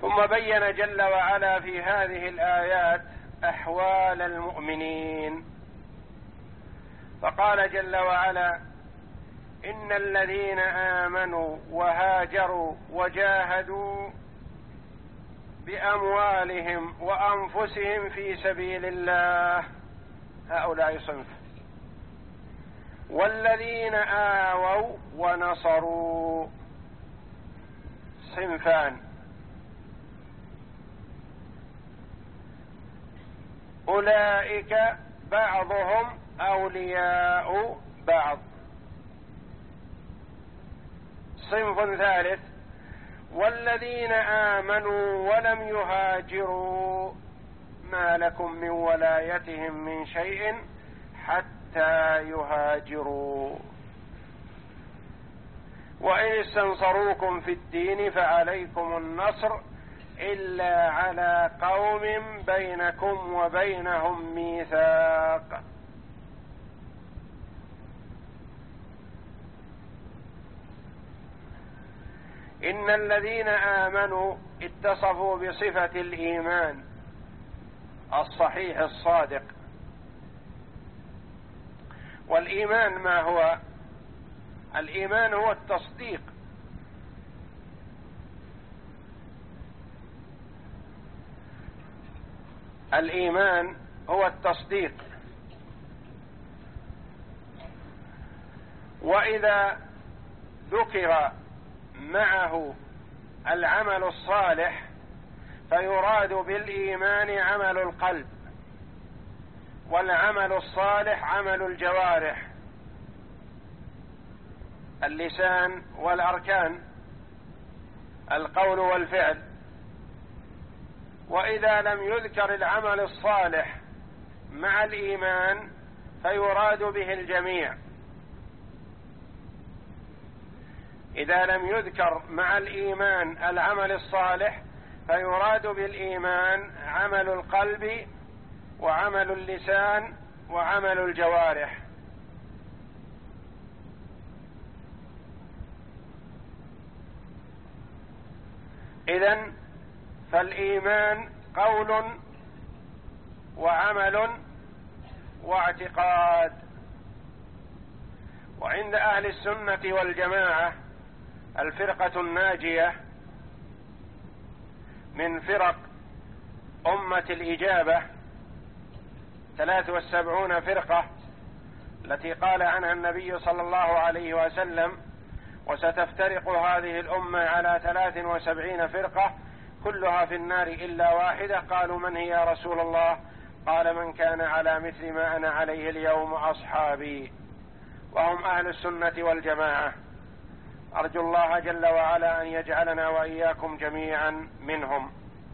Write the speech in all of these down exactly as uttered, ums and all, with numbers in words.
ثم بين جل وعلا في هذه الآيات أحوال المؤمنين، فقال جل وعلا: إن الذين آمنوا وهاجروا وجاهدوا بأموالهم وأنفسهم في سبيل الله هؤلاء صنف، والذين آووا ونصروا صنفان، أولئك بعضهم أولياء بعض. صنف ثالث: والذين آمنوا ولم يهاجروا ما لكم من ولايتهم من شيء حتى يهاجروا، وإن استنصروكم في الدين فعليكم النصر إلا على قوم بينكم وبينهم ميثاق. إن الذين آمنوا اتصفوا بصفة الإيمان الصحيح الصادق. والإيمان ما هو؟ الإيمان هو التصديق، الإيمان هو التصديق. وإذا ذكر معه العمل الصالح فيراد بالإيمان عمل القلب، والعمل الصالح عمل الجوارح، اللسان والأركان، القول والفعل. وإذا لم يذكر العمل الصالح مع الإيمان فيراد به الجميع. إذا لم يذكر مع الإيمان العمل الصالح فيراد بالإيمان عمل القلب وعمل اللسان وعمل الجوارح. إذن فالإيمان قول وعمل واعتقاد. وعند أهل السنة والجماعة الفرقة الناجية من فرق أمة الإجابة ثلاث والسبعون فرقة التي قال عنها النبي صلى الله عليه وسلم: وستفترق هذه الأمة على ثلاث وسبعين فرقة كلها في النار إلا واحدة. قالوا: من هي يا رسول الله؟ قال: من كان على مثل ما أنا عليه اليوم أصحابي. وهم أهل السنة والجماعة. أرجو الله جل وعلا أن يجعلنا وإياكم جميعا منهم.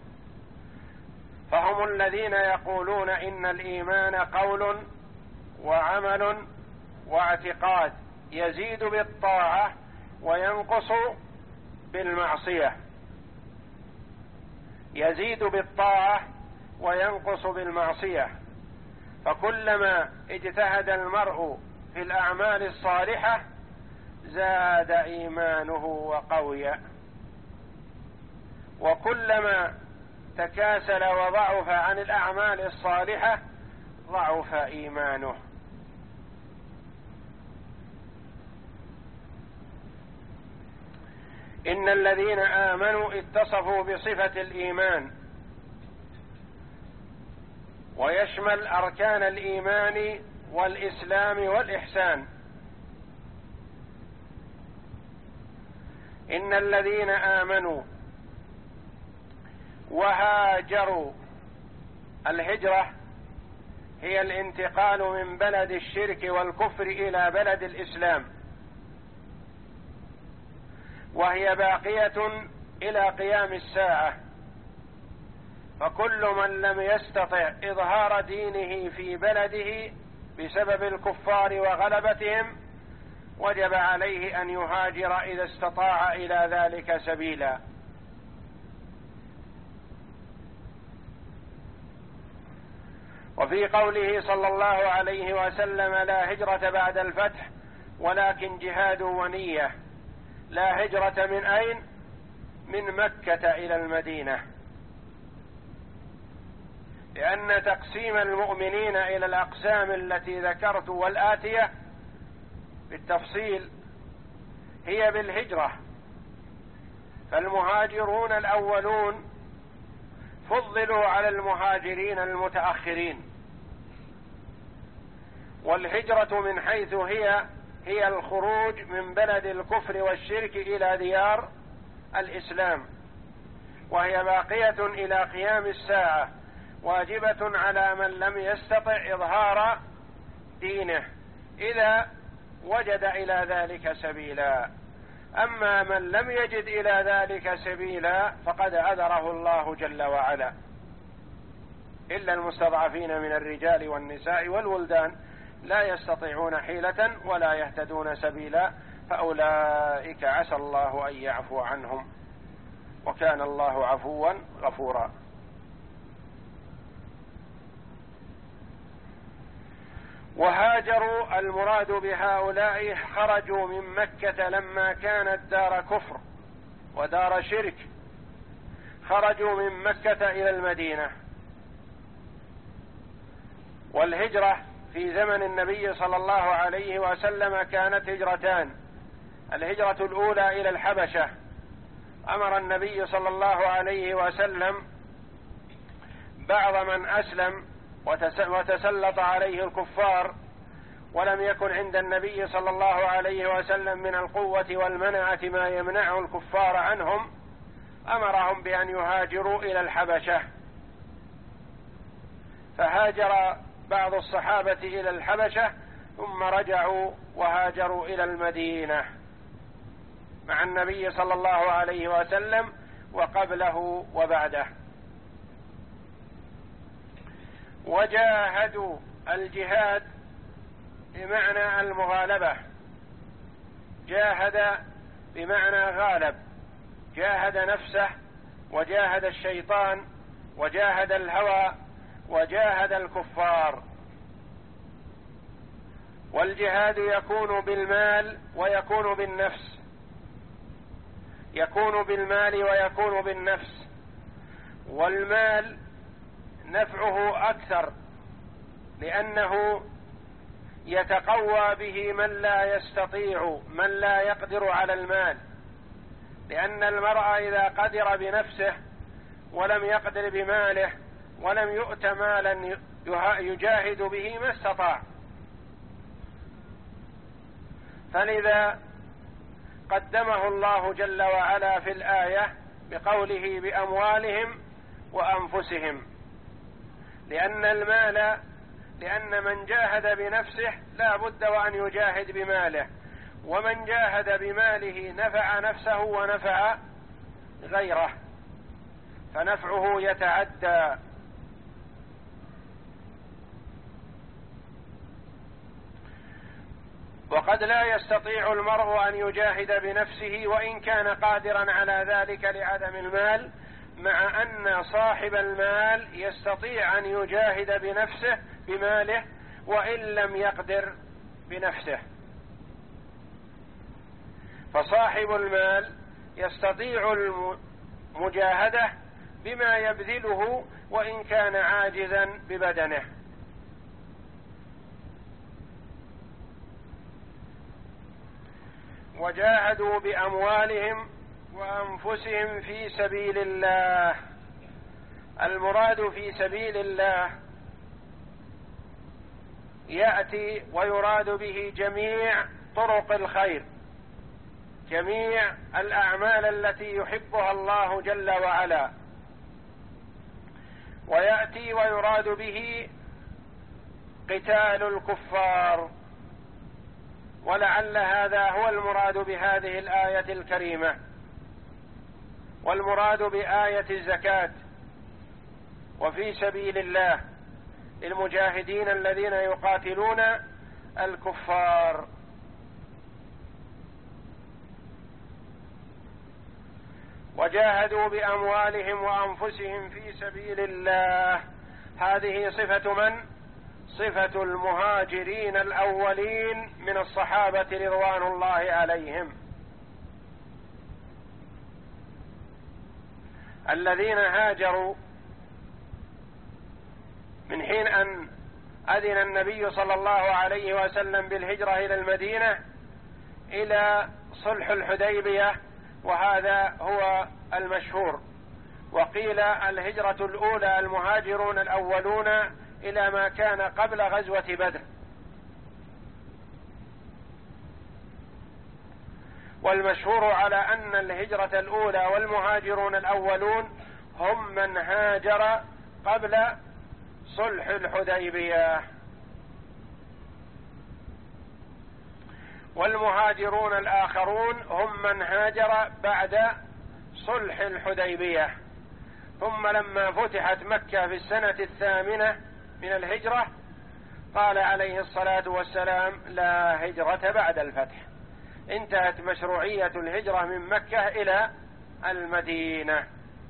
فهم الذين يقولون إن الإيمان قول وعمل واعتقاد، يزيد بالطاعة وينقص بالمعصية، يزيد بالطاعة وينقص بالمعصية. فكلما اجتهد المرء في الأعمال الصالحة زاد إيمانه وقوي، وكلما تكاسل وضعف عن الأعمال الصالحة ضعف إيمانه. إن الذين آمنوا اتصفوا بصفة الإيمان، ويشمل أركان الإيمان والإسلام والإحسان. إن الذين آمنوا وهاجروا. الهجرة هي الانتقال من بلد الشرك والكفر إلى بلد الإسلام، وهي باقية إلى قيام الساعة. فكل من لم يستطع إظهار دينه في بلده بسبب الكفار وغلبتهم وجب عليه أن يهاجر إذا استطاع إلى ذلك سبيلا. وفي قوله صلى الله عليه وسلم: لا هجرة بعد الفتح ولكن جهاد ونية. لا هجرة من أين؟ من مكة إلى المدينة، لأن تقسيم المؤمنين إلى الأقسام التي ذكرت والآتية بالتفصيل هي بالهجرة. فالمهاجرون الأولون فضلوا على المهاجرين المتأخرين، والهجرة من حيث هي هي الخروج من بلد الكفر والشرك إلى ديار الإسلام، وهي باقية إلى قيام الساعة، واجبة على من لم يستطع إظهار دينه إذا وجد إلى ذلك سبيلا. أما من لم يجد إلى ذلك سبيلا فقد عذره الله جل وعلا، إلا المستضعفين من الرجال والنساء والولدان لا يستطيعون حيلة ولا يهتدون سبيلا، فأولئك عسى الله أن يعفو عنهم، وكان الله عفوا غفورا. وهاجروا المراد بهؤلاء خرجوا من مكة لما كانت دار كفر ودار شرك، خرجوا من مكة إلى المدينة. والهجرة في زمن النبي صلى الله عليه وسلم كانت هجرتان: الهجرة الأولى إلى الحبشة، أمر النبي صلى الله عليه وسلم بعض من أسلم وتسلط عليه الكفار ولم يكن عند النبي صلى الله عليه وسلم من القوة والمنعة ما يمنع الكفار عنهم، أمرهم بأن يهاجروا إلى الحبشة. فهاجر بعض الصحابة إلى الحبشة ثم رجعوا وهاجروا إلى المدينة مع النبي صلى الله عليه وسلم وقبله وبعده. وجاهدوا، الجهاد بمعنى المغالبة، جاهد بمعنى غالب، جاهد نفسه وجاهد الشيطان وجاهد الهوى وجاهد الكفار. والجهاد يكون بالمال ويكون بالنفس، يكون بالمال ويكون بالنفس. والمال نفعه أكثر لأنه يتقوى به من لا يستطيع، من لا يقدر على المال، لأن المرء إذا قدر بنفسه ولم يقدر بماله ولم يؤت مالا يجاهد به ما استطاع. فلذا قدمه الله جل وعلا في الآية بقوله بأموالهم وأنفسهم، لأن المال، لأن من جاهد بنفسه لا بد وأن يجاهد بماله، ومن جاهد بماله نفع نفسه ونفع غيره، فنفعه يتعدى. وقد لا يستطيع المرء أن يجاهد بنفسه وإن كان قادرا على ذلك لعدم المال، مع أن صاحب المال يستطيع أن يجاهد بنفسه بماله وإن لم يقدر بنفسه. فصاحب المال يستطيع المجاهدة بما يبذله وإن كان عاجزا ببدنه. وجاهدوا بأموالهم وأنفسهم في سبيل الله. المراد في سبيل الله يأتي ويراد به جميع طرق الخير، جميع الأعمال التي يحبها الله جل وعلا، ويأتي ويراد به قتال الكفار. ولعل هذا هو المراد بهذه الآية الكريمة، والمراد بآية الزكاة وفي سبيل الله للمجاهدين الذين يقاتلون الكفار. وجاهدوا بأموالهم وأنفسهم في سبيل الله، هذه صفة من؟ صفة المهاجرين الأولين من الصحابة رضوان الله عليهم. الذين هاجروا من حين أن أذن النبي صلى الله عليه وسلم بالهجرة إلى المدينة إلى صلح الحديبية، وهذا هو المشهور. وقيل الهجرة الأولى المهاجرون الأولون إلى ما كان قبل غزوة بدر. والمشهور على أن الهجرة الأولى والمهاجرون الأولون هم من هاجر قبل صلح الحديبية، والمهاجرون الآخرون هم من هاجر بعد صلح الحديبية. ثم لما فتحت مكة في السنة الثامنة من الهجرة قال عليه الصلاة والسلام: لا هجرة بعد الفتح. انتهت مشروعية الهجرة من مكة إلى المدينة.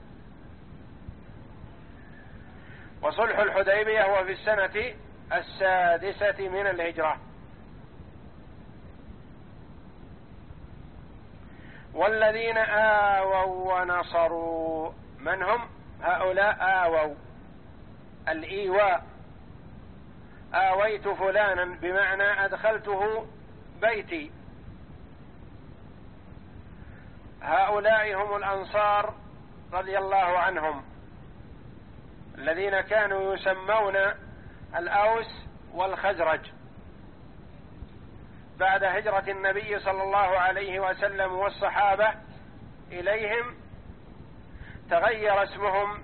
وصلح الحديبية هو في السنة السادسة من الهجرة. والذين آووا ونصروا، من هم هؤلاء؟ آووا، الإيواء، آويت فلانا بمعنى أدخلته بيتي. هؤلاء هم الأنصار رضي الله عنهم، الذين كانوا يسمون الأوس والخزرج. بعد هجرة النبي صلى الله عليه وسلم والصحابة إليهم تغير اسمهم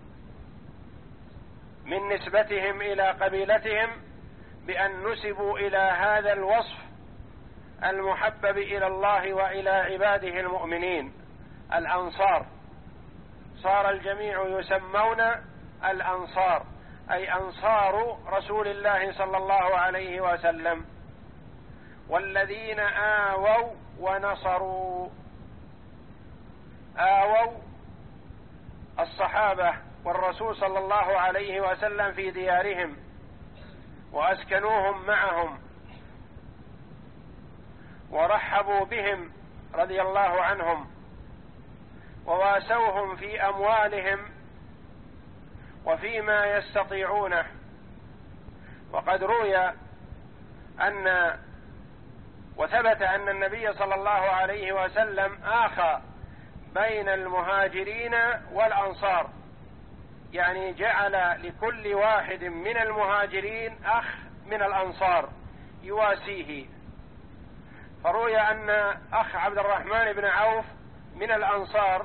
من نسبتهم إلى قبيلتهم بأن نسبوا إلى هذا الوصف المحبب إلى الله وإلى عباده المؤمنين، الأنصار. صار الجميع يسمون الأنصار، أي أنصار رسول الله صلى الله عليه وسلم. والذين آووا ونصروا، آووا الصحابة والرسول صلى الله عليه وسلم في ديارهم وأسكنوهم معهم ورحبوا بهم رضي الله عنهم وواسوهم في أموالهم وفيما يستطيعونه. وقد روي أن وثبت أن النبي صلى الله عليه وسلم آخى بين المهاجرين والأنصار، يعني جعل لكل واحد من المهاجرين أخ من الأنصار يواسيه. فروي أن أخ عبد الرحمن بن عوف من الأنصار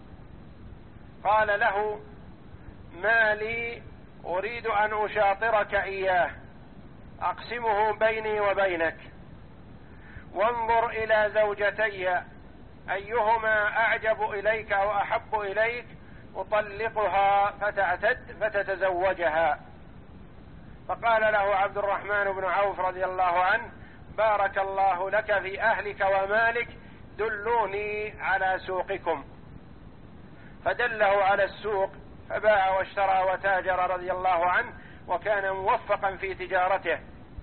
قال له: ما لي أريد أن أشاطرك إياه أقسمه بيني وبينك، وانظر إلى زوجتي أيهما أعجب إليك أو أحب إليك أطلقها فتعتد فتتزوجها. فقال له عبد الرحمن بن عوف رضي الله عنه: بارك الله لك في أهلك ومالك، دلوني على سوقكم. فدله على السوق فباع واشترى وتاجر رضي الله عنه، وكان موفقا في تجارته،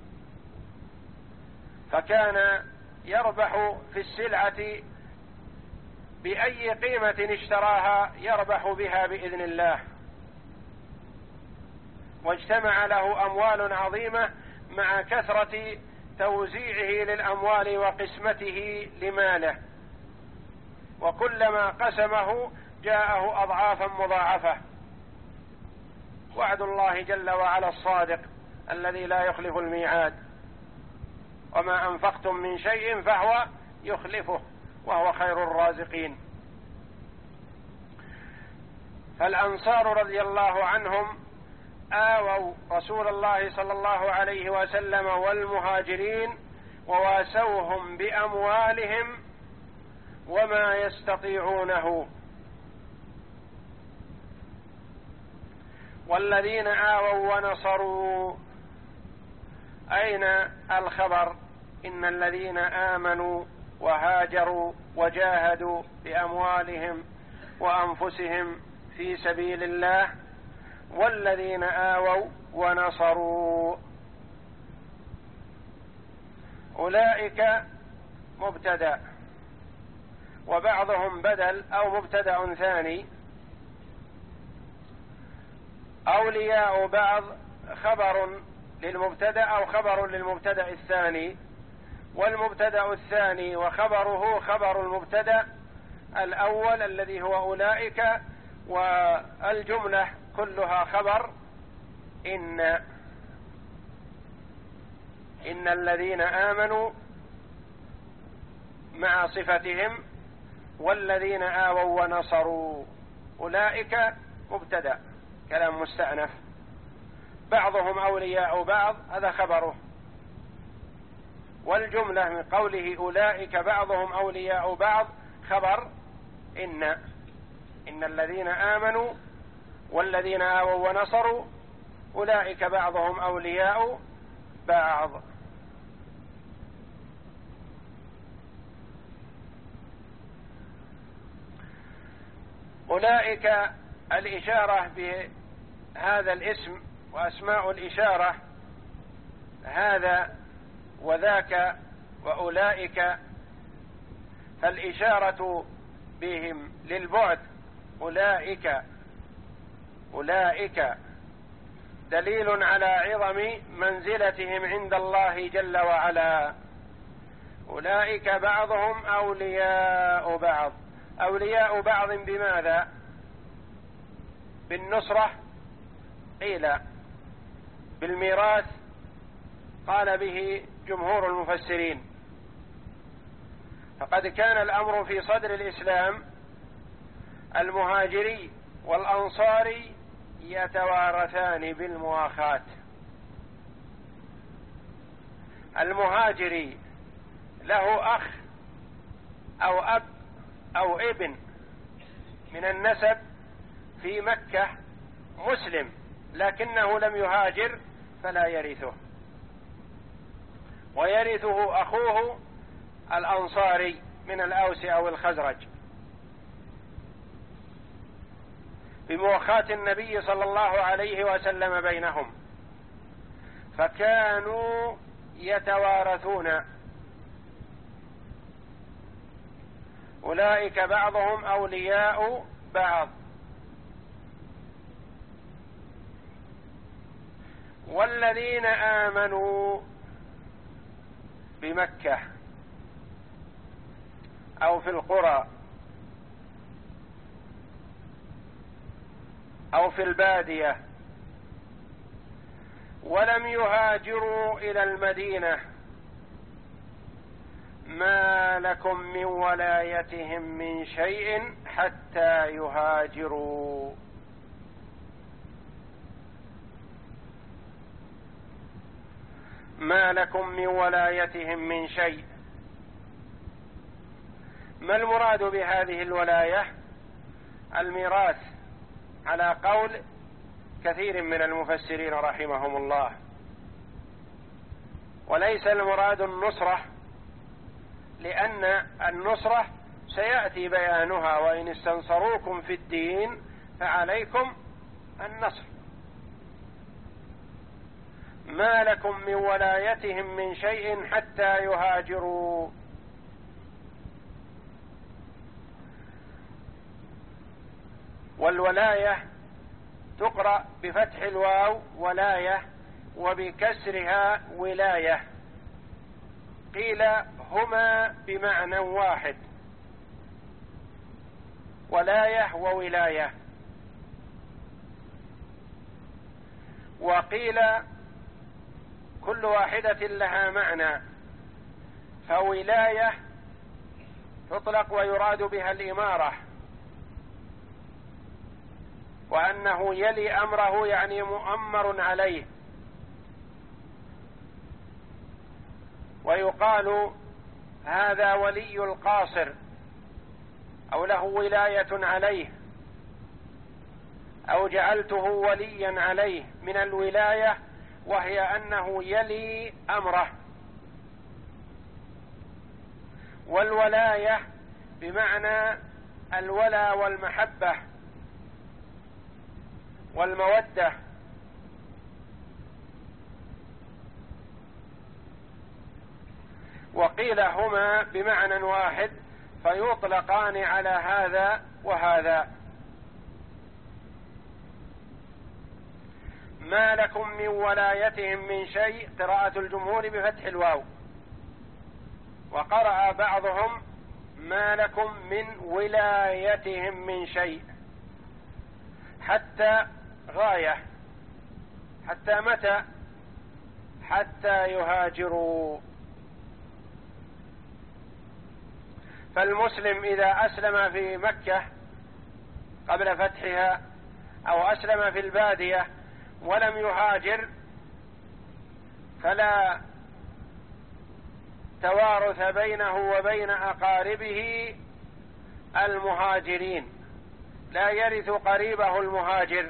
فكان يربح في السلعة بأي قيمة اشتراها يربح بها بإذن الله. واجتمع له أموال عظيمة مع كثرة توزيعه للأموال وقسمته لماله، وكلما قسمه جاءه أضعافا مضاعفة. وعد الله جل وعلا الصادق الذي لا يخلف الميعاد: وما أنفقتم من شيء فهو يخلفه وهو خير الرازقين. فالأنصار رضي الله عنهم آووا رسول الله صلى الله عليه وسلم والمهاجرين وواسوهم بأموالهم وما يستطيعونه. والذين آووا ونصروا، أين الخبر؟ إن الذين آمنوا وهاجروا وجاهدوا بأموالهم وأنفسهم في سبيل الله، والذين آووا ونصروا، أولئك مبتدأ، وبعضهم بدل أو مبتدأ ثاني أولياء بعض خبر للمبتدأ أو خبر للمبتدأ الثاني، والمبتدأ الثاني وخبره خبر المبتدأ الأول الذي هو أولئك، والجملة كلها خبر إن إن الذين آمنوا مع صفتهم والذين آووا ونصروا. أولئك مبتدأ كلام مستأنف، بعضهم أولياء بعض هذا خبره، والجملة من قوله أولئك بعضهم أولياء بعض خبر إن إن الذين آمنوا والذين آووا ونصروا أولئك بعضهم أولياء بعض. أولئك الإشارة بهذا الاسم، وأسماء الإشارة هذا وذاك وأولئك، فالإشارة بهم للبعد أولئك أولئك دليل على عظم منزلتهم عند الله جل وعلا. أولئك بعضهم أولياء بعض، أولياء بعض بماذا؟ بالنصرة قيل، بالميراث قال به جمهور المفسرين. فقد كان الأمر في صدر الإسلام المهاجري والأنصاري يتوارثان بالمؤاخاة. المهاجري له أخ أو أب أو ابن من النسب في مكة مسلم لكنه لم يهاجر فلا يرثه، ويرثه أخوه الأنصاري من الأوس أو الخزرج بمؤاخاة النبي صلى الله عليه وسلم بينهم، فكانوا يتوارثون. أولئك بعضهم أولياء بعض. والذين آمنوا بمكة أو في القرى أو في البادية ولم يهاجروا إلى المدينة ما لكم من ولايتهم من شيء حتى يهاجروا. ما لكم من ولايتهم من شيء. ما المراد بهذه الولاية؟ الميراث على قول كثير من المفسرين رحمهم الله، وليس المراد النصرة، لأن النصرة سيأتي بيانها: وإن استنصروكم في الدين فعليكم النصر. ما لكم من ولايتهم من شيء حتى يهاجروا. والولاية تقرأ بفتح الواو ولاية وبكسرها ولاية، قيل هما بمعنى واحد، ولاية وولاية، وقيل كل واحدة لها معنى. فولاية تطلق ويراد بها الإمارة، وأنه يلي أمره يعني مؤمر عليه، ويقال هذا ولي القاصر أو له ولاية عليه، أو جعلته وليا عليه من الولاية، وهي أنه يلي أمره. والولاية بمعنى الولا والمحبة والمودة. وقيل هما بمعنى واحد فيطلقان على هذا وهذا. ما لكم من ولايتهم من شيء، قراءة الجمهور بفتح الواو، وقرأ بعضهم ما لكم من ولايتهم من شيء، حتى غاية، حتى متى؟ حتى يهاجروا. فالمسلم إذا أسلم في مكة قبل فتحها أو أسلم في البادية ولم يهاجر فلا توارث بينه وبين أقاربه المهاجرين، لا يرث قريبه المهاجر.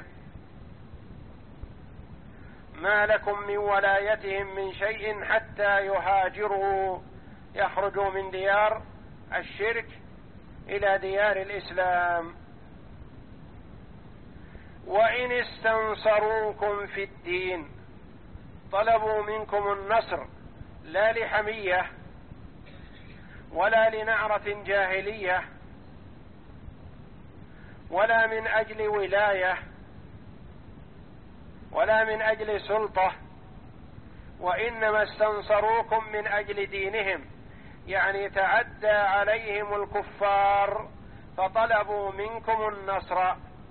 ما لكم من ولايتهم من شيء حتى يهاجروا، يخرجوا من ديار الشرك إلى ديار الإسلام. وإن استنصروكم في الدين، طلبوا منكم النصر لا لحمية ولا لنعرة جاهلية ولا من أجل ولاية ولا من أجل سلطة، وإنما استنصروكم من أجل دينهم، يعني تعدى عليهم الكفار فطلبوا منكم النصر.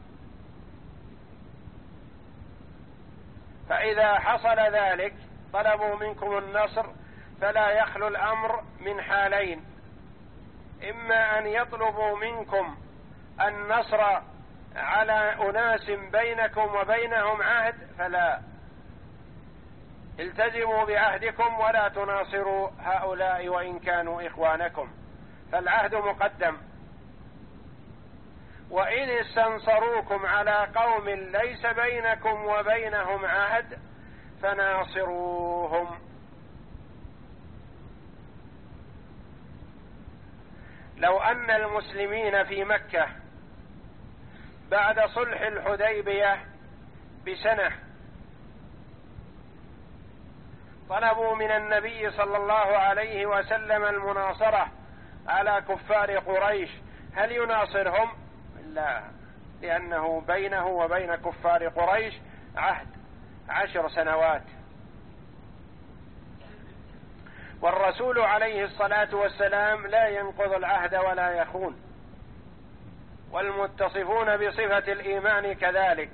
فإذا حصل ذلك طلبوا منكم النصر فلا يخلو الأمر من حالين: إما أن يطلبوا منكم النصر على أناس بينكم وبينهم عهد، فلا، التزموا بعهدكم ولا تناصروا هؤلاء وإن كانوا إخوانكم، فالعهد مقدم. وإن استنصروكم على قوم ليس بينكم وبينهم عهد فناصروهم. لو أن المسلمين في مكة بعد صلح الحديبية بسنة طلبوا من النبي صلى الله عليه وسلم المناصرة على كفار قريش، هل يناصرهم؟ لا، لأنه بينه وبين كفار قريش عهد عشر سنوات، والرسول عليه الصلاة والسلام لا ينقض العهد ولا يخون، والمتصفون بصفة الإيمان كذلك.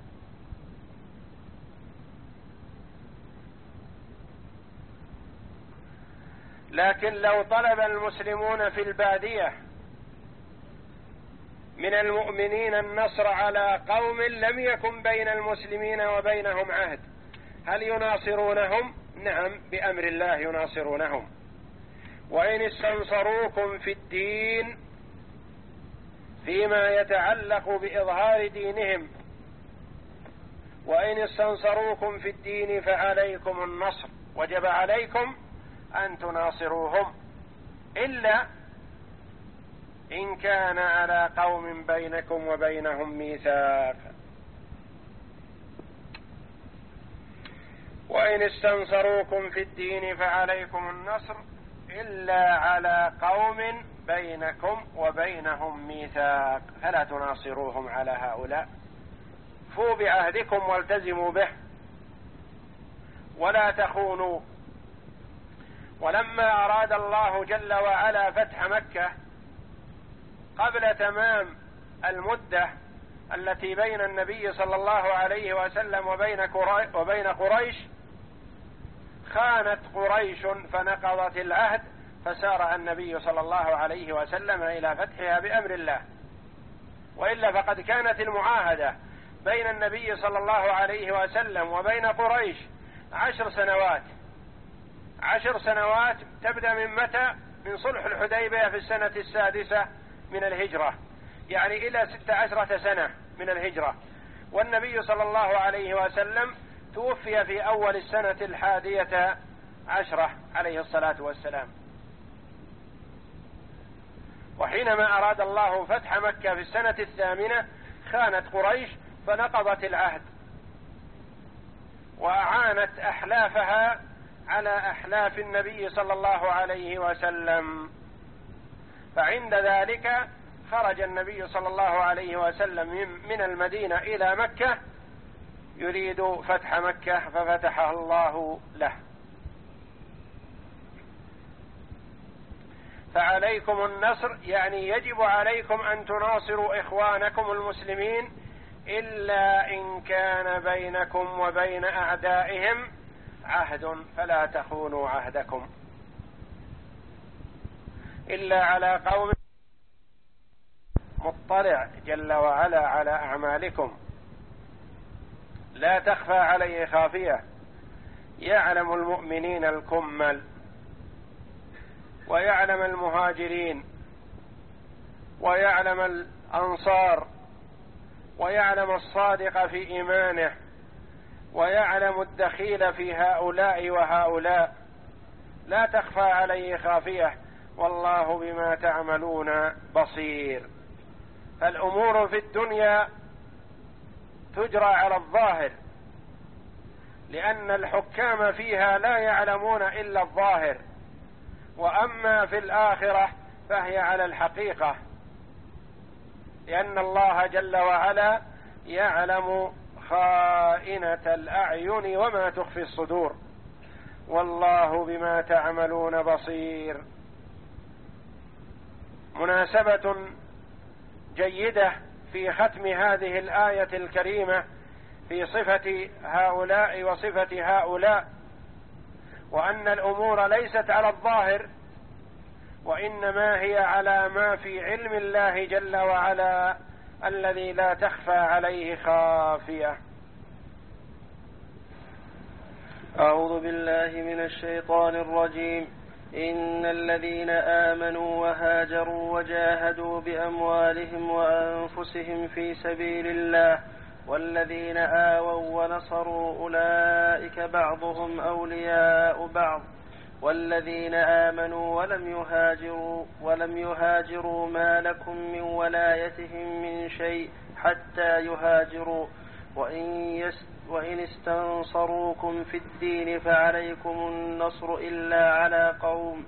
لكن لو طلب المسلمون في البادية من المؤمنين النصر على قوم لم يكن بين المسلمين وبينهم عهد، هل يناصرونهم؟ نعم، بأمر الله يناصرونهم. وإن استنصروكم في الدين فيما يتعلق بإظهار دينهم، وإن استنصروكم في الدين فعليكم النصر، وجب عليكم أن تناصروهم، إلا إن كان على قوم بينكم وبينهم ميثاق. وإن استنصروكم في الدين فعليكم النصر إلا على قوم بينكم وبينهم ميثاق، فلا تناصروهم على هؤلاء. فوا بعهدكم والتزموا به ولا تخونوا. ولما أراد الله جل وعلا فتح مكة قبل تمام المدة التي بين النبي صلى الله عليه وسلم وبين قريش، خانت قريش فنقضت العهد، فسارع النبي صلى الله عليه وسلم إلى فتحها بأمر الله. وإلا فقد كانت المعاهدة بين النبي صلى الله عليه وسلم وبين قريش عشر سنوات. عشر سنوات تبدأ من متى؟ من صلح الحديبية في السنة السادسة من الهجرة، يعني إلى ست عشرة سنة من الهجرة. والنبي صلى الله عليه وسلم توفي في أول السنة الحادية عشرة عليه الصلاة والسلام. وحينما أراد الله فتح مكة في السنة الثامنة خانت قريش فنقضت العهد وأعانت أحلافها على أحلاف النبي صلى الله عليه وسلم. فعند ذلك خرج النبي صلى الله عليه وسلم من المدينة إلى مكة يريد فتح مكة ففتحها الله له. فعليكم النصر يعني يجب عليكم أن تناصروا إخوانكم المسلمين، إلا إن كان بينكم وبين أعدائهم عهد فلا تخونوا عهدكم، إلا على قوم مطلع جل وعلا على أعمالكم لا تخفى عليه خافية، يعلم المؤمنين الكمل ويعلم المهاجرين ويعلم الأنصار ويعلم الصادق في إيمانه ويعلم الدخيل في هؤلاء وهؤلاء، لا تخفى عليه خافية، والله بما تعملون بصير. فالأمور في الدنيا تجرى على الظاهر، لأن الحكام فيها لا يعلمون إلا الظاهر، وأما في الآخرة فهي على الحقيقة، لأن الله جل وعلا يعلم خائنة الأعين وما تخفي الصدور، والله بما تعملون بصير. مناسبة جيدة في ختم هذه الآية الكريمة في صفة هؤلاء وصفة هؤلاء، وأن الأمور ليست على الظاهر، وإنما هي على ما في علم الله جل وعلا الذي لا تخفى عليه خافية. أعوذ بالله من الشيطان الرجيم. إن الذين آمنوا وهاجروا وجاهدوا بأموالهم وأنفسهم في سبيل الله والذين آووا ونصروا أولئك بعضهم أولياء بعض والذين آمنوا ولم يهاجروا ولم يهاجروا ما لكم من ولايتهم من شيء حتى يهاجروا وإن يست وإن استنصروكم في الدين فعليكم النصر إلا على قوم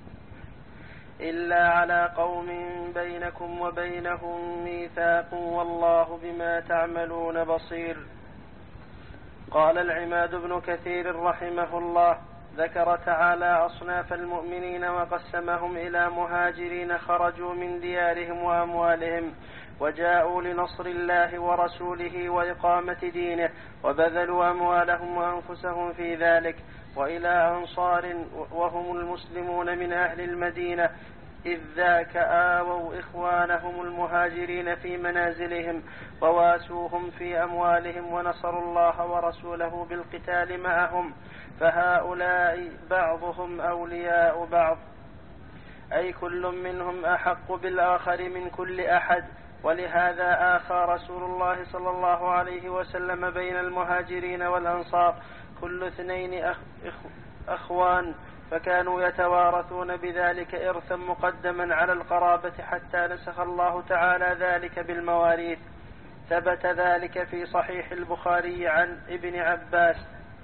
إلا على قوم بينكم وبينهم ميثاق والله بما تعملون بصير. قال العماد بن كثير رحمه الله: ذكر تعالى أصناف المؤمنين وقسمهم إلى مهاجرين خرجوا من ديارهم وأموالهم وجاءوا لنصر الله ورسوله وإقامة دينه وبذلوا أموالهم وأنفسهم في ذلك، وإلى أنصار وهم المسلمون من أهل المدينة إذ ذاك آووا إخوانهم المهاجرين في منازلهم وواسوهم في أموالهم ونصروا الله ورسوله بالقتال معهم، فهؤلاء بعضهم أولياء بعض، أي كل منهم أحق بالآخر من كل أحد. ولهذا آخى رسول الله صلى الله عليه وسلم بين المهاجرين والأنصار كل اثنين أخ أخوان، فكانوا يتوارثون بذلك إرثا مقدما على القرابة حتى نسخ الله تعالى ذلك بالمواريث. ثبت ذلك في صحيح البخاري عن ابن عباس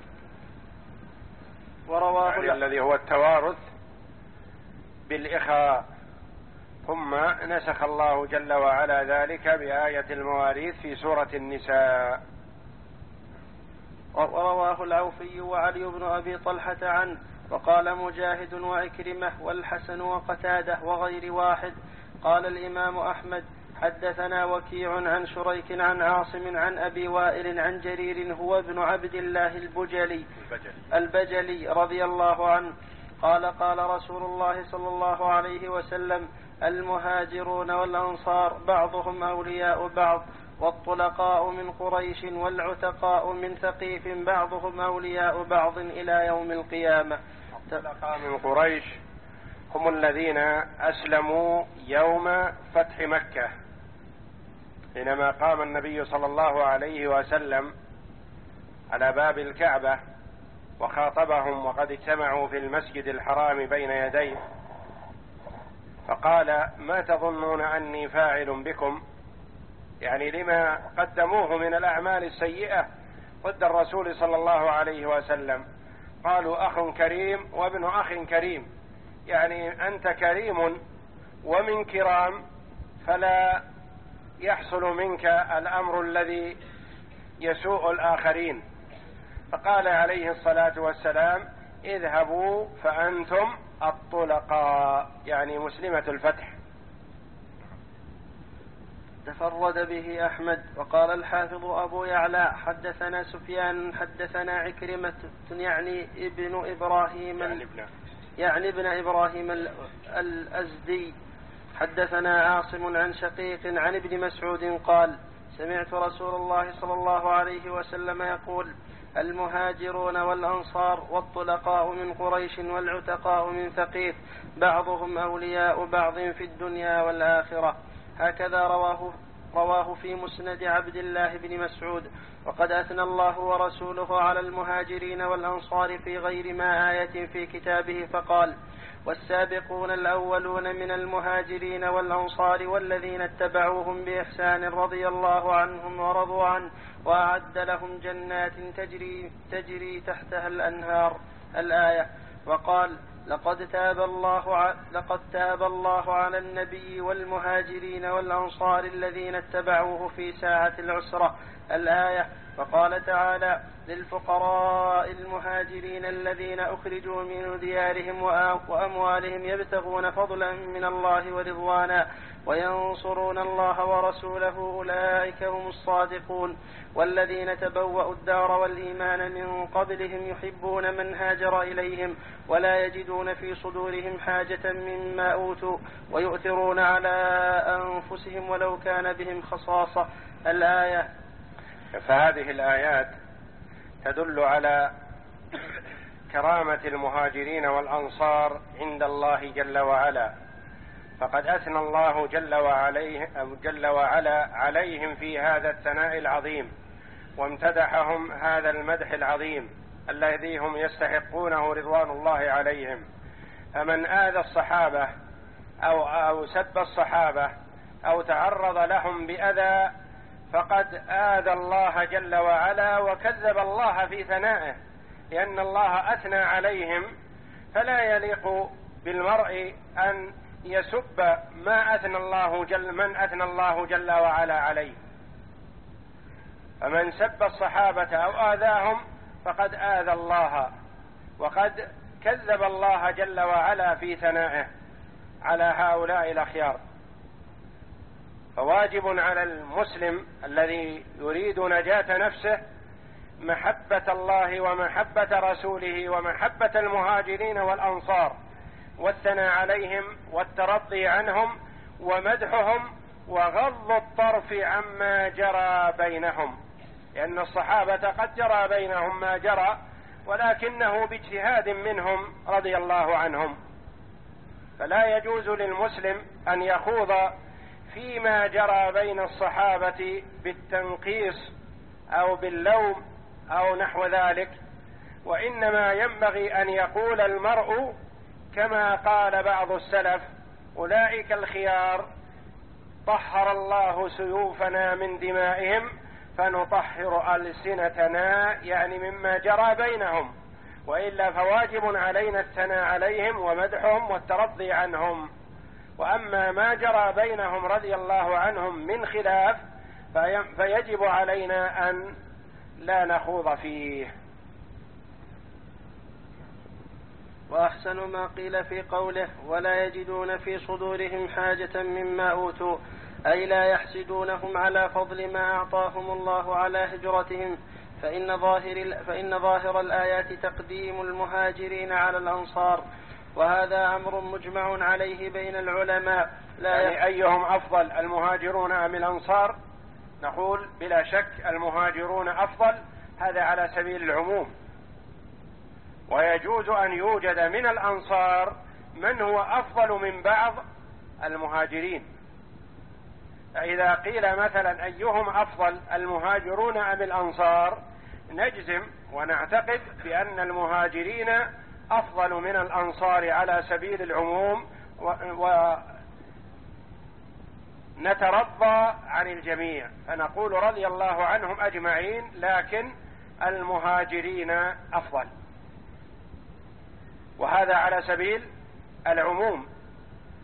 ورواه يعني الذي هو التوارث بالإخاء، ثم نسخ الله جل وعلا ذلك بآية المواريث في سورة النساء. ورواه العوفي وعلي بن أبي طلحة عنه، وقال مجاهد وعكرمة والحسن وقتادة وغير واحد. قال الإمام أحمد: حدثنا وكيع عن شريك عن عاصم عن أبي وائل عن جرير هو ابن عبد الله البجلي البجلي رضي الله عنه قال: قال رسول الله صلى الله عليه وسلم: المهاجرون والأنصار بعضهم أولياء بعض، والطلقاء من قريش والعتقاء من ثقيف بعضهم أولياء بعض إلى يوم القيامة. الطلقاء من قريش هم الذين أسلموا يوم فتح مكة، حينما قام النبي صلى الله عليه وسلم على باب الكعبة وخاطبهم وقد اجتمعوا في المسجد الحرام بين يديه، فقال: ما تظنون أني فاعل بكم؟ يعني لما قدموه من الأعمال السيئة ضد الرسول صلى الله عليه وسلم. قالوا: أخ كريم وابن أخ كريم، يعني أنت كريم ومن كرام، فلا يحصل منك الأمر الذي يسوء الآخرين، فقال عليه الصلاة والسلام: اذهبوا فأنتم الطلقاء، يعني مسلمة الفتح. تفرد به أحمد. وقال الحافظ أبو يعلى: حدثنا سفيان حدثنا عكرمة يعني ابن إبراهيم يعني ابن, يعني ابن إبراهيم الأزدي حدثنا عاصم عن شقيق عن ابن مسعود قال: سمعت رسول الله صلى الله عليه وسلم يقول: المهاجرون والأنصار والطلقاء من قريش والعتقاء من ثقيف بعضهم أولياء بعض في الدنيا والآخرة. هكذا رواه رواه في مسند عبد الله بن مسعود. وقد أثنى الله ورسوله على المهاجرين والأنصار في غير ما آية في كتابه فقال: والسابقون الأولون من المهاجرين والأنصار والذين اتبعوهم بإحسان رضي الله عنهم ورضوا عنه وأعد لهم جنات تجري, تجري تحتها الأنهار. الآية. وقال: لقد تاب الله ع... لقد تاب الله على النبي والمهاجرين والأنصار الذين اتبعوه في ساعة العسرة. الآية. وقال تعالى: للفقراء المهاجرين الذين أخرجوا من ديارهم وأموالهم يبتغون فضلا من الله ورضوانا وينصرون الله ورسوله أولئك هم الصادقون. والذين تبوأوا الدار والإيمان من قبلهم يحبون من هاجر إليهم ولا يجدون في صدورهم حاجة مما أوتوا ويؤثرون على أنفسهم ولو كان بهم خصاصة. الآية. فهذه الآيات تدل على كرامة المهاجرين والأنصار عند الله جل وعلا، فقد أثنى الله جل وعلا, جل وعلا عليهم في هذا الثناء العظيم، وامتدحهم هذا المدح العظيم الذي هم يستحقونه رضوان الله عليهم. فمن آذى الصحابة أو, أو سب الصحابة أو تعرض لهم بأذى فقد آذى الله جل وعلا وكذب الله في ثنائه، لأن الله أثنى عليهم، فلا يليق بالمرء أن يسب ما أثنى الله جل من أثنى الله جل وعلا عليه. فمن سب الصحابة أو آذاهم فقد آذى الله وقد كذب الله جل وعلا في ثنائه على هؤلاء الأخيار. فواجب على المسلم الذي يريد نجاة نفسه محبة الله ومحبة رسوله ومحبة المهاجرين والأنصار، والثناء عليهم والترضي عنهم ومدحهم وغض الطرف عما جرى بينهم، لأن الصحابة قد جرى بينهم ما جرى ولكنه باجتهاد منهم رضي الله عنهم. فلا يجوز للمسلم أن يخوض فيما جرى بين الصحابة بالتنقيص أو باللوم أو نحو ذلك، وإنما ينبغي أن يقول المرء كما قال بعض السلف: أولئك الخيار طهر الله سيوفنا من دمائهم فنطهر ألسنتنا، يعني مما جرى بينهم، وإلا فواجب علينا الثناء عليهم ومدحهم والترضي عنهم. وأما ما جرى بينهم رضي الله عنهم من خلاف فيجب علينا أن لا نخوض فيه. وأحسن ما قيل في قوله: ولا يجدون في صدورهم حاجة مما أوتوا، أي لا يحسدونهم على فضل ما أعطاهم الله على هجرتهم، فإن ظاهر, فإن ظاهر الآيات تقديم المهاجرين على الأنصار، وهذا أمر مجمع عليه بين العلماء. لا يعني أيهم أفضل، المهاجرون أم الأنصار؟ نقول بلا شك المهاجرون أفضل، هذا على سبيل العموم، ويجوز أن يوجد من الأنصار من هو أفضل من بعض المهاجرين. فإذا قيل مثلا أيهم أفضل، المهاجرون أم الأنصار، نجزم ونعتقد بأن المهاجرين أفضل من الأنصار على سبيل العموم، ونترضى عن الجميع فنقول رضي الله عنهم أجمعين، لكن المهاجرين أفضل، وهذا على سبيل العموم،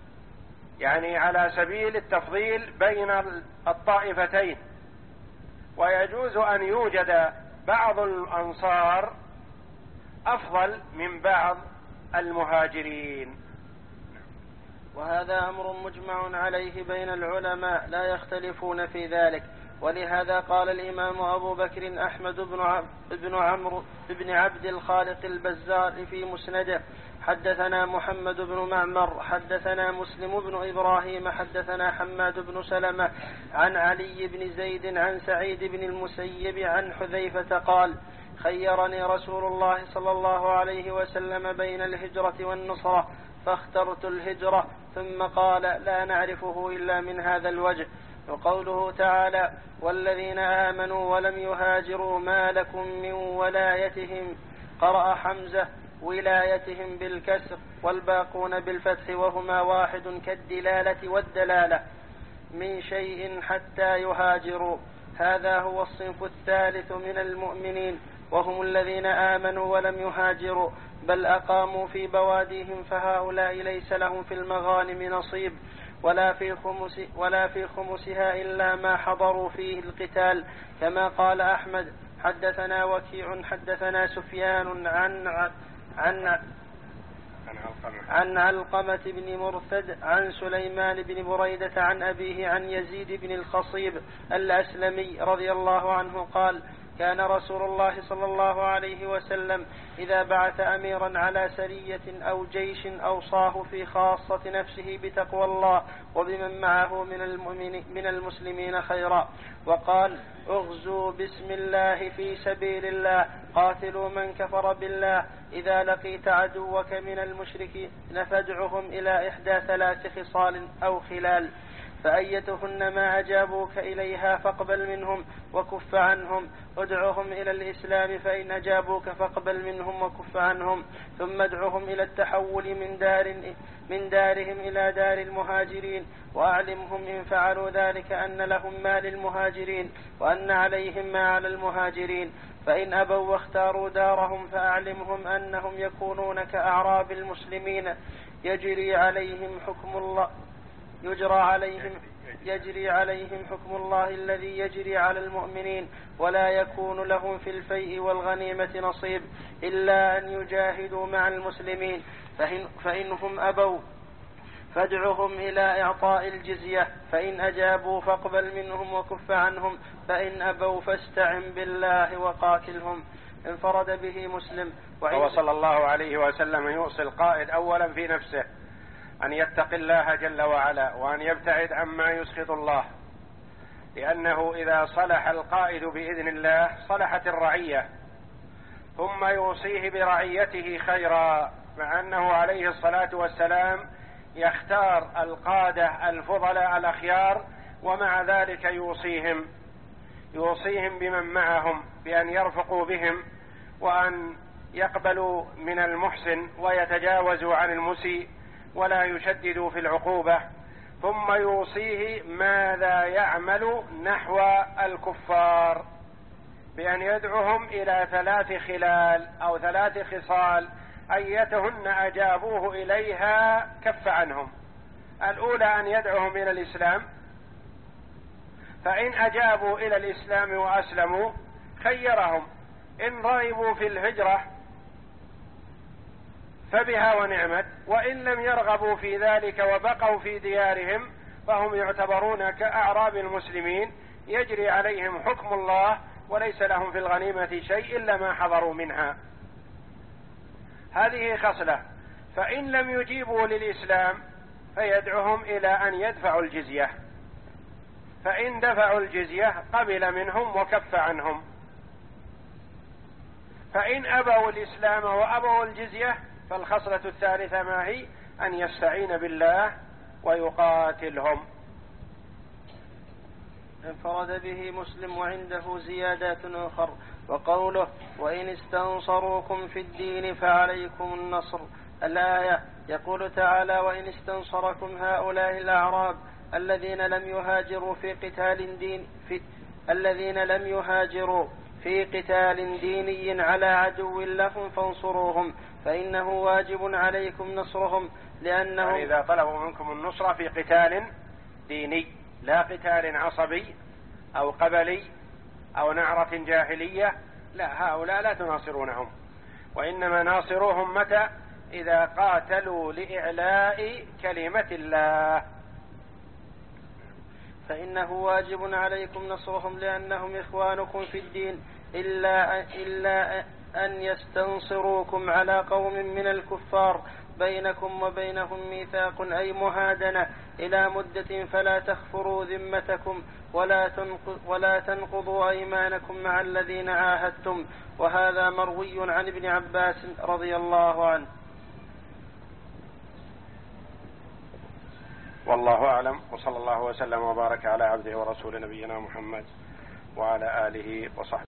يعني على سبيل التفضيل بين الطائفتين. ويجوز أن يوجد بعض الأنصار أفضل من بعض المهاجرين. وهذا أمر مجمع عليه بين العلماء لا يختلفون في ذلك. ولهذا قال الإمام أبو بكر أحمد بن عمرو بن عبد الخالق البزار في مسنده: حدثنا محمد بن معمر حدثنا مسلم بن إبراهيم حدثنا حماد بن سلمة عن علي بن زيد عن سعيد بن المسيب عن حذيفة قال: خيرني رسول الله صلى الله عليه وسلم بين الهجرة والنصرة فاخترت الهجرة، ثم قال: لا نعرفه إلا من هذا الوجه. وقوله تعالى: والذين آمنوا ولم يهاجروا ما لكم من ولايتهم، قرأ حمزة: ولايتهم بالكسر، والباقون بالفتح، وهما واحد كالدلالة والدلالة، من شيء حتى يهاجروا. هذا هو الصنف الثالث من المؤمنين، وهم الذين آمنوا ولم يهاجروا بل أقاموا في بواديهم، فهؤلاء ليس لهم في المغانم نصيب ولا في خمس ولا في خمسها إلا ما حضروا فيه القتال، كما قال أحمد: حدثنا وكيع حدثنا سفيان عن عن عن علقمة بن مرثد عن سليمان بن بريدة عن أبيه عن يزيد بن الخصيب الأسلمي رضي الله عنه قال: كان رسول الله صلى الله عليه وسلم إذا بعث أميرا على سرية أو جيش أوصاه في خاصة نفسه بتقوى الله وبمن معه من المؤمنين من المسلمين خيرا، وقال: اغزوا بسم الله في سبيل الله، قاتلوا من كفر بالله، إذا لقيت عدوك من المشركين فادعهم إلى إحدى ثلاث خصال أو خلال، فأيتهن ما أجابوك إليها فاقبل منهم وكف عنهم، ادعهم إلى الإسلام فإن أجابوك فاقبل منهم وكف عنهم، ثم ادعهم إلى التحول من دار من دارهم إلى دار المهاجرين، وأعلمهم إن فعلوا ذلك أن لهم ما للمهاجرين وأن عليهم ما على المهاجرين، فإن أبوا واختاروا دارهم فأعلمهم أنهم يكونون كأعراب المسلمين يجري عليهم حكم الله يجرى عليهم يجري عليهم حكم الله الذي يجري على المؤمنين، ولا يكون لهم في الفيء والغنيمة نصيب إلا أن يجاهدوا مع المسلمين، فإن فإنهم أبوا فادعهم إلى إعطاء الجزية، فإن أجابوا فاقبل منهم وكف عنهم، فإن أبوا فاستعن بالله وقاتلهم. انفرد به مسلم. وصلى الله عليه وسلم يوصي القائد أولا في نفسه أن يتقي الله جل وعلا وأن يبتعد عما يسخط الله، لأنه إذا صلح القائد بإذن الله صلحت الرعية، ثم يوصيه برعيته خيرا، مع أنه عليه الصلاة والسلام يختار القادة الفضلاء الأخيار، ومع ذلك يوصيهم يوصيهم بمن معهم بأن يرفقوا بهم وأن يقبلوا من المحسن ويتجاوزوا عن المسيء ولا يشددوا في العقوبة، ثم يوصيه ماذا يعمل نحو الكفار بأن يدعوهم إلى ثلاث خلال أو ثلاث خصال أيتهن أجابوه إليها كف عنهم. الأولى أن يدعوهم إلى الإسلام، فإن أجابوا إلى الإسلام وأسلموا خيرهم، إن رغبوا في الهجرة فبها ونعمت، وإن لم يرغبوا في ذلك وبقوا في ديارهم فهم يعتبرون كأعراب المسلمين يجري عليهم حكم الله وليس لهم في الغنيمة شيء إلا ما حضروا منها. هذه خصلة. فإن لم يجيبوا للإسلام فيدعوهم إلى أن يدفعوا الجزية، فإن دفعوا الجزية قبل منهم وكف عنهم، فإن أبوا الإسلام وأبوا الجزية فالخصلة الثالثة ما هي؟ أن يستعين بالله ويقاتلهم. انفرد به مسلم وعنده زيادات أخر. وقوله: وإن استنصروكم في الدين فعليكم النصر، الآية. يقول تعالى: وإن استنصركم هؤلاء الأعراب الذين لم يهاجروا في قتال دين في الذين لم يهاجروا في قتال ديني على عدو لهم فانصروهم، فإنه واجب عليكم نصرهم، لأنه يعني إذا طلبوا منكم النصرة في قتال ديني لا قتال عصبي أو قبلي أو نعرة جاهلية، لا، هؤلاء لا تناصرونهم، وإنما ناصروهم متى؟ إذا قاتلوا لإعلاء كلمة الله، فإنه واجب عليكم نصرهم لأنهم إخوانكم في الدين، إلا إلا أن يستنصروكم على قوم من الكفار بينكم وبينهم ميثاق أي مهادنة إلى مدة، فلا تخفروا ذمتكم ولا ولا تنقضوا أيمانكم مع الذين عاهدتم. وهذا مروي عن ابن عباس رضي الله عنه. والله أعلم، وصلى الله وسلم وبارك على عبده ورسول نبينا محمد وعلى آله وصحبه.